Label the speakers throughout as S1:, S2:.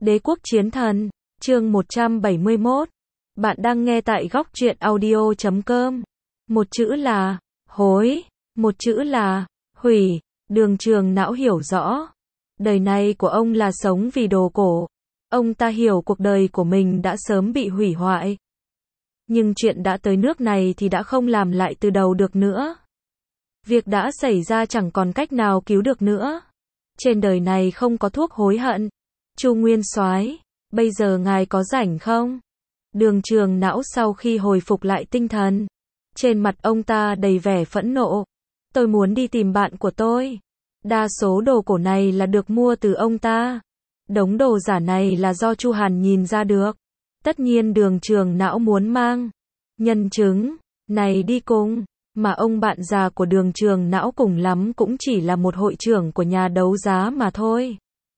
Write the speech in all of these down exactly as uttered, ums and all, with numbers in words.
S1: Đế quốc chiến thần, chương một trăm bảy mươi mốt. Bạn đang nghe tại góc truyện audio chấm com. Một chữ là hối, một chữ là hủy. Đường Trường Não hiểu rõ. Đời này của ông là sống vì đồ cổ. Ông ta hiểu cuộc đời của mình đã sớm bị hủy hoại. Nhưng chuyện đã tới nước này thì đã không làm lại từ đầu được nữa. Việc đã xảy ra chẳng còn cách nào cứu được nữa. Trên đời này không có thuốc hối hận. Chu Nguyên Soái, bây giờ ngài có rảnh không? Đường Trường Não sau khi hồi phục lại tinh thần, trên mặt ông ta đầy vẻ phẫn nộ. Tôi muốn đi tìm bạn của tôi. Đa số đồ cổ này là được mua từ ông ta. Đống đồ giả này là do Chu Hàn nhìn ra được. Tất nhiên Đường Trường Não muốn mang nhân chứng này đi cùng, mà ông bạn già của Đường Trường Não cùng lắm cũng chỉ là một hội trưởng của nhà đấu giá mà thôi.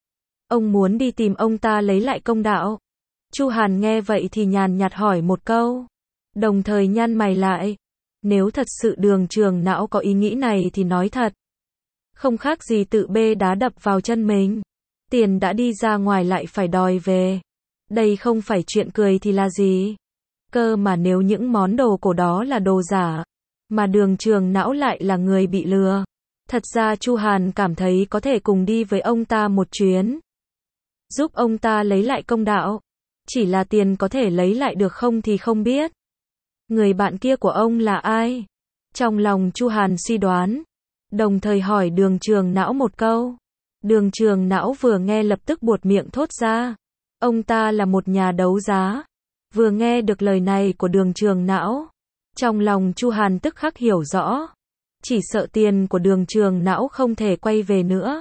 S1: Ông muốn đi tìm ông ta lấy lại công đạo. Chu Hàn nghe vậy thì nhàn nhạt hỏi một câu, đồng thời nhăn mày lại. Nếu thật sự Đường Trường Não có ý nghĩ này thì nói thật. Không khác gì tự bê đá đập vào chân mình. Tiền đã đi ra ngoài lại phải đòi về. Đây không phải chuyện cười thì là gì? Cơ mà nếu những món đồ cổ đó là đồ giả, mà Đường Trường Não lại là người bị lừa. Thật ra Chu Hàn cảm thấy có thể cùng đi với ông ta một chuyến. Giúp ông ta lấy lại công đạo. Chỉ là tiền có thể lấy lại được không thì không biết. Người bạn kia của ông là ai? Trong lòng Chu Hàn suy đoán, đồng thời hỏi Đường Trường Não một câu. Đường Trường Não vừa nghe lập tức buột miệng thốt ra. Ông ta là một nhà đấu giá. Vừa nghe được lời này của Đường Trường Não, trong lòng Chu Hàn tức khắc hiểu rõ. Chỉ sợ tiền của Đường Trường Não không thể quay về nữa.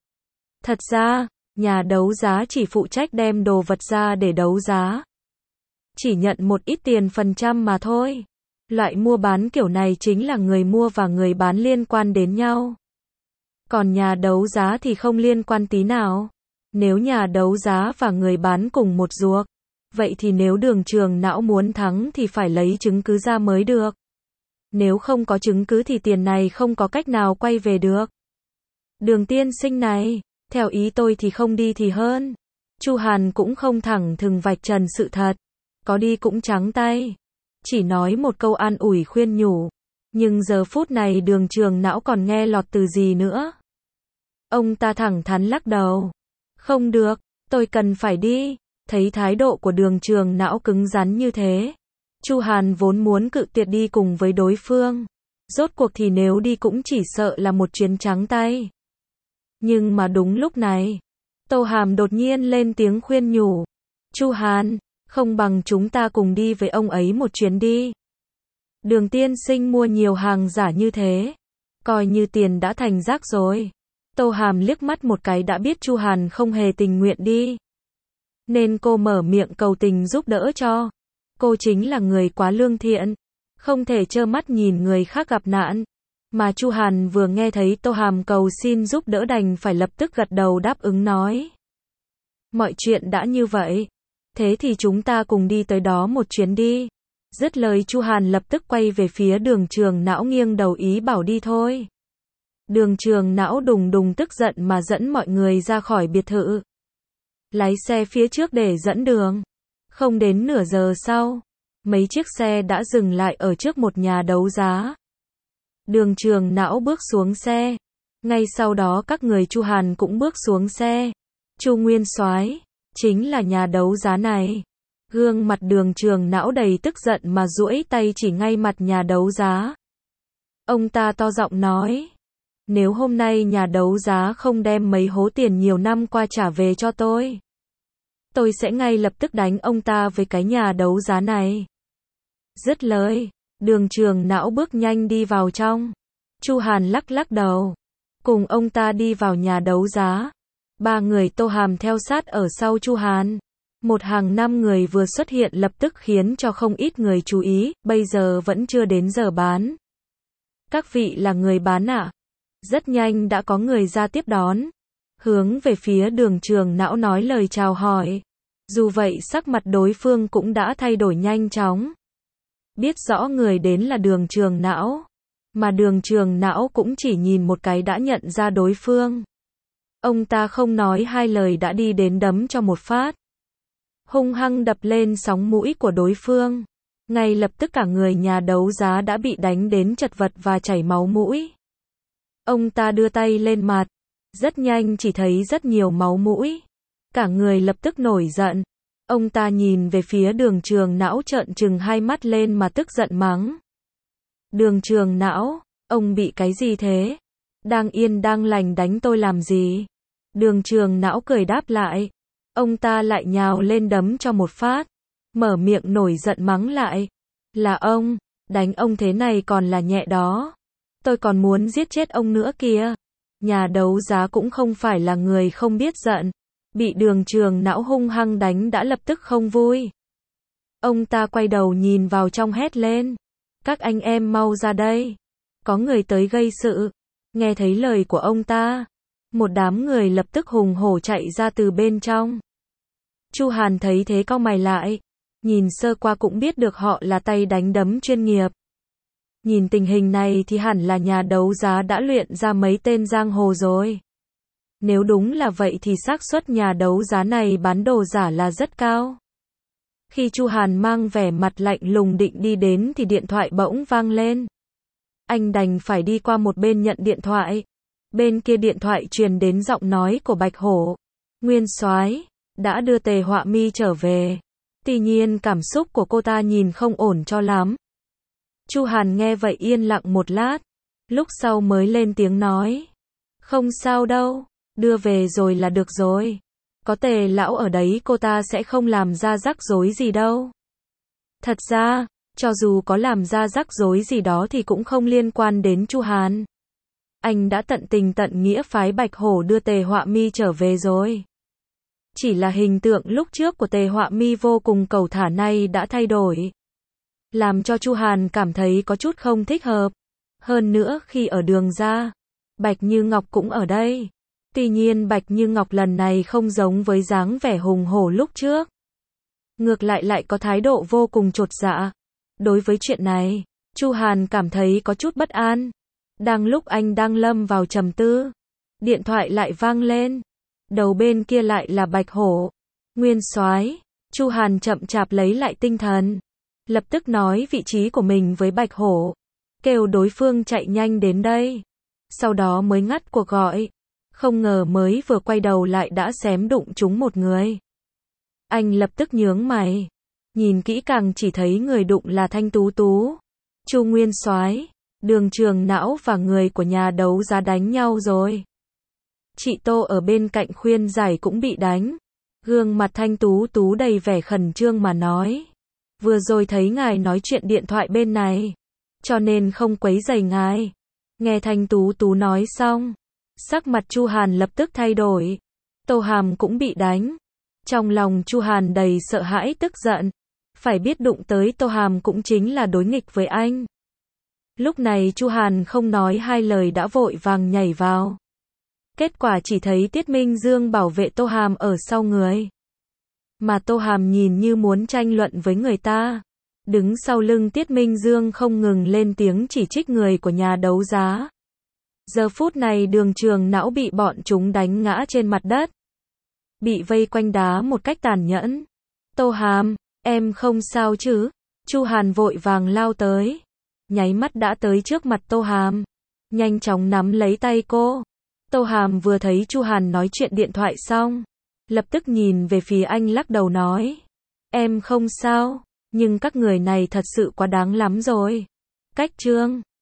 S1: Thật ra, nhà đấu giá chỉ phụ trách đem đồ vật ra để đấu giá. Chỉ nhận một ít tiền phần trăm mà thôi. Loại mua bán kiểu này chính là người mua và người bán liên quan đến nhau. Còn nhà đấu giá thì không liên quan tí nào. Nếu nhà đấu giá và người bán cùng một ruột, vậy thì nếu Đường Trường Não muốn thắng thì phải lấy chứng cứ ra mới được. Nếu không có chứng cứ thì tiền này không có cách nào quay về được. Đường tiên sinh này, theo ý tôi thì không đi thì hơn. Chu Hàn cũng không thẳng thừng vạch trần sự thật. Có đi cũng trắng tay. Chỉ nói một câu an ủi khuyên nhủ. Nhưng giờ phút này Đường Trường Não còn nghe lọt từ gì nữa. Ông ta thẳng thắn lắc đầu. Không được, tôi cần phải đi. Thấy thái độ của Đường Trường Não cứng rắn như thế, Chu Hàn vốn muốn cự tuyệt đi cùng với đối phương. Rốt cuộc thì nếu đi cũng chỉ sợ là một chuyến trắng tay. Nhưng mà đúng lúc này, Tô Hàm đột nhiên lên tiếng khuyên nhủ. Chu Hàn, không bằng chúng ta cùng đi với ông ấy một chuyến đi. Đường tiên sinh mua nhiều hàng giả như thế, coi như tiền đã thành rác rồi. Tô Hàm liếc mắt một cái đã biết Chu Hàn không hề tình nguyện đi. Nên cô mở miệng cầu tình giúp đỡ cho. Cô chính là người quá lương thiện, không thể trơ mắt nhìn người khác gặp nạn. Mà Chu Hàn vừa nghe thấy Tô Hàm cầu xin giúp đỡ đành phải lập tức gật đầu đáp ứng nói. Mọi chuyện đã như vậy, thế thì chúng ta cùng đi tới đó một chuyến đi. Dứt lời Chu Hàn lập tức quay về phía Đường Trường Não nghiêng đầu ý bảo đi thôi. Đường Trường Não đùng đùng tức giận mà dẫn mọi người ra khỏi biệt thự. Lái xe phía trước để dẫn đường. Không đến nửa giờ sau, mấy chiếc xe đã dừng lại ở trước một nhà đấu giá. Đường Trường Não bước xuống xe. Ngay sau đó các người Chu Hàn cũng bước xuống xe. Chu Nguyên Soái, chính là nhà đấu giá này. Gương mặt Đường Trường Não đầy tức giận mà duỗi tay chỉ ngay mặt nhà đấu giá. Ông ta to giọng nói. Nếu hôm nay nhà đấu giá không đem mấy hố tiền nhiều năm qua trả về cho tôi, tôi sẽ ngay lập tức đánh ông ta với cái nhà đấu giá này. Dứt lời, Đường Trường Não bước nhanh đi vào trong. Chu Hàn lắc lắc đầu, cùng ông ta đi vào nhà đấu giá. Ba người Tô Hàm theo sát ở sau Chu Hàn. Một hàng năm người vừa xuất hiện lập tức khiến cho không ít người chú ý, bây giờ vẫn chưa đến giờ bán. Các vị là người bán ạ? À? Rất nhanh đã có người ra tiếp đón. Hướng về phía Đường Trường Não nói lời chào hỏi. Dù vậy sắc mặt đối phương cũng đã thay đổi nhanh chóng. Biết rõ người đến là Đường Trường Não, mà Đường Trường Não cũng chỉ nhìn một cái đã nhận ra đối phương. Ông ta không nói hai lời đã đi đến đấm cho một phát. Hung hăng đập lên sóng mũi của đối phương. Ngay lập tức cả người nhà đấu giá đã bị đánh đến chật vật và chảy máu mũi. Ông ta đưa tay lên mặt. Rất nhanh chỉ thấy rất nhiều máu mũi. Cả người lập tức nổi giận. Ông ta nhìn về phía Đường Trường Não trợn trừng hai mắt lên mà tức giận mắng. Đường Trường Não, ông bị cái gì thế? Đang yên đang lành đánh tôi làm gì? Đường Trường Não cười đáp lại. Ông ta lại nhào lên đấm cho một phát. Mở miệng nổi giận mắng lại. Là ông, đánh ông thế này còn là nhẹ đó. Tôi còn muốn giết chết ông nữa kìa. Nhà đấu giá cũng không phải là người không biết giận. Bị Đường Trường Não hung hăng đánh đã lập tức không vui. Ông ta quay đầu nhìn vào trong hét lên. Các anh em mau ra đây. Có người tới gây sự. Nghe thấy lời của ông ta. Một đám người lập tức hùng hổ chạy ra từ bên trong. Chu Hàn thấy thế cau mày lại. Nhìn sơ qua cũng biết được họ là tay đánh đấm chuyên nghiệp. Nhìn tình hình này thì hẳn là nhà đấu giá đã luyện ra mấy tên giang hồ rồi. Nếu đúng là vậy thì xác suất nhà đấu giá này bán đồ giả là rất cao. Khi Chu Hàn mang vẻ mặt lạnh lùng định đi đến thì điện thoại bỗng vang lên. Anh đành phải đi qua một bên nhận điện thoại. Bên kia điện thoại truyền đến giọng nói của Bạch Hổ. Nguyên soái đã đưa Tề Họa Mi trở về. Tuy nhiên cảm xúc của cô ta nhìn không ổn cho lắm. Chu Hàn nghe vậy yên lặng một lát. Lúc sau mới lên tiếng nói. Không sao đâu, đưa về rồi là được rồi. Có Tề lão ở đấy cô ta sẽ không làm ra rắc rối gì đâu. Thật ra, cho dù có làm ra rắc rối gì đó thì cũng không liên quan đến Chu Hàn. Anh đã tận tình tận nghĩa phái Bạch Hổ đưa Tề Họa Mi trở về rồi. Chỉ là hình tượng lúc trước của Tề Họa Mi vô cùng cẩu thả nay đã thay đổi. Làm cho Chu Hàn cảm thấy có chút không thích hợp. Hơn nữa khi ở Đường ra, Bạch Như Ngọc cũng ở đây. Tuy nhiên Bạch Như Ngọc lần này không giống với dáng vẻ hùng hổ lúc trước. Ngược lại lại có thái độ vô cùng chột dạ. Đối với chuyện này, Chu Hàn cảm thấy có chút bất an. Đang lúc anh đang lâm vào trầm tư, điện thoại lại vang lên. Đầu bên kia lại là Bạch Hổ. Nguyên soái, Chu Hàn chậm chạp lấy lại tinh thần. Lập tức nói vị trí của mình với Bạch Hổ. Kêu đối phương chạy nhanh đến đây. Sau đó mới ngắt cuộc gọi. Không ngờ mới vừa quay đầu lại đã xém đụng trúng một người. Anh lập tức nhướng mày. Nhìn kỹ càng chỉ thấy người đụng là Thanh Tú Tú. Chu Nguyên soái, Đường Trường Não và người của nhà đấu giá đánh nhau rồi. Chị Tô ở bên cạnh khuyên giải cũng bị đánh. Gương mặt Thanh Tú Tú đầy vẻ khẩn trương mà nói. Vừa rồi thấy ngài nói chuyện điện thoại bên này, cho nên không quấy rầy ngài. Nghe Thanh Tú Tú nói xong, sắc mặt Chu Hàn lập tức thay đổi. Tô Hàm cũng bị đánh. Trong lòng Chu Hàn đầy sợ hãi tức giận. Phải biết đụng tới Tô Hàm cũng chính là đối nghịch với anh. Lúc này Chu Hàn không nói hai lời đã vội vàng nhảy vào. Kết quả chỉ thấy Tiết Minh Dương bảo vệ Tô Hàm ở sau người. Mà Tô Hàm nhìn như muốn tranh luận với người ta. Đứng sau lưng Tiết Minh Dương không ngừng lên tiếng chỉ trích người của nhà đấu giá. Giờ phút này Đường Trường Não bị bọn chúng đánh ngã trên mặt đất. Bị vây quanh đá một cách tàn nhẫn. Tô Hàm, em không sao chứ? Chu Hàn vội vàng lao tới. Nháy mắt đã tới trước mặt Tô Hàm. Nhanh chóng nắm lấy tay cô. Tô Hàm vừa thấy Chu Hàn nói chuyện điện thoại xong. Lập tức nhìn về phía anh lắc đầu nói. Em không sao, nhưng các người này thật sự quá đáng lắm rồi. Cách trương.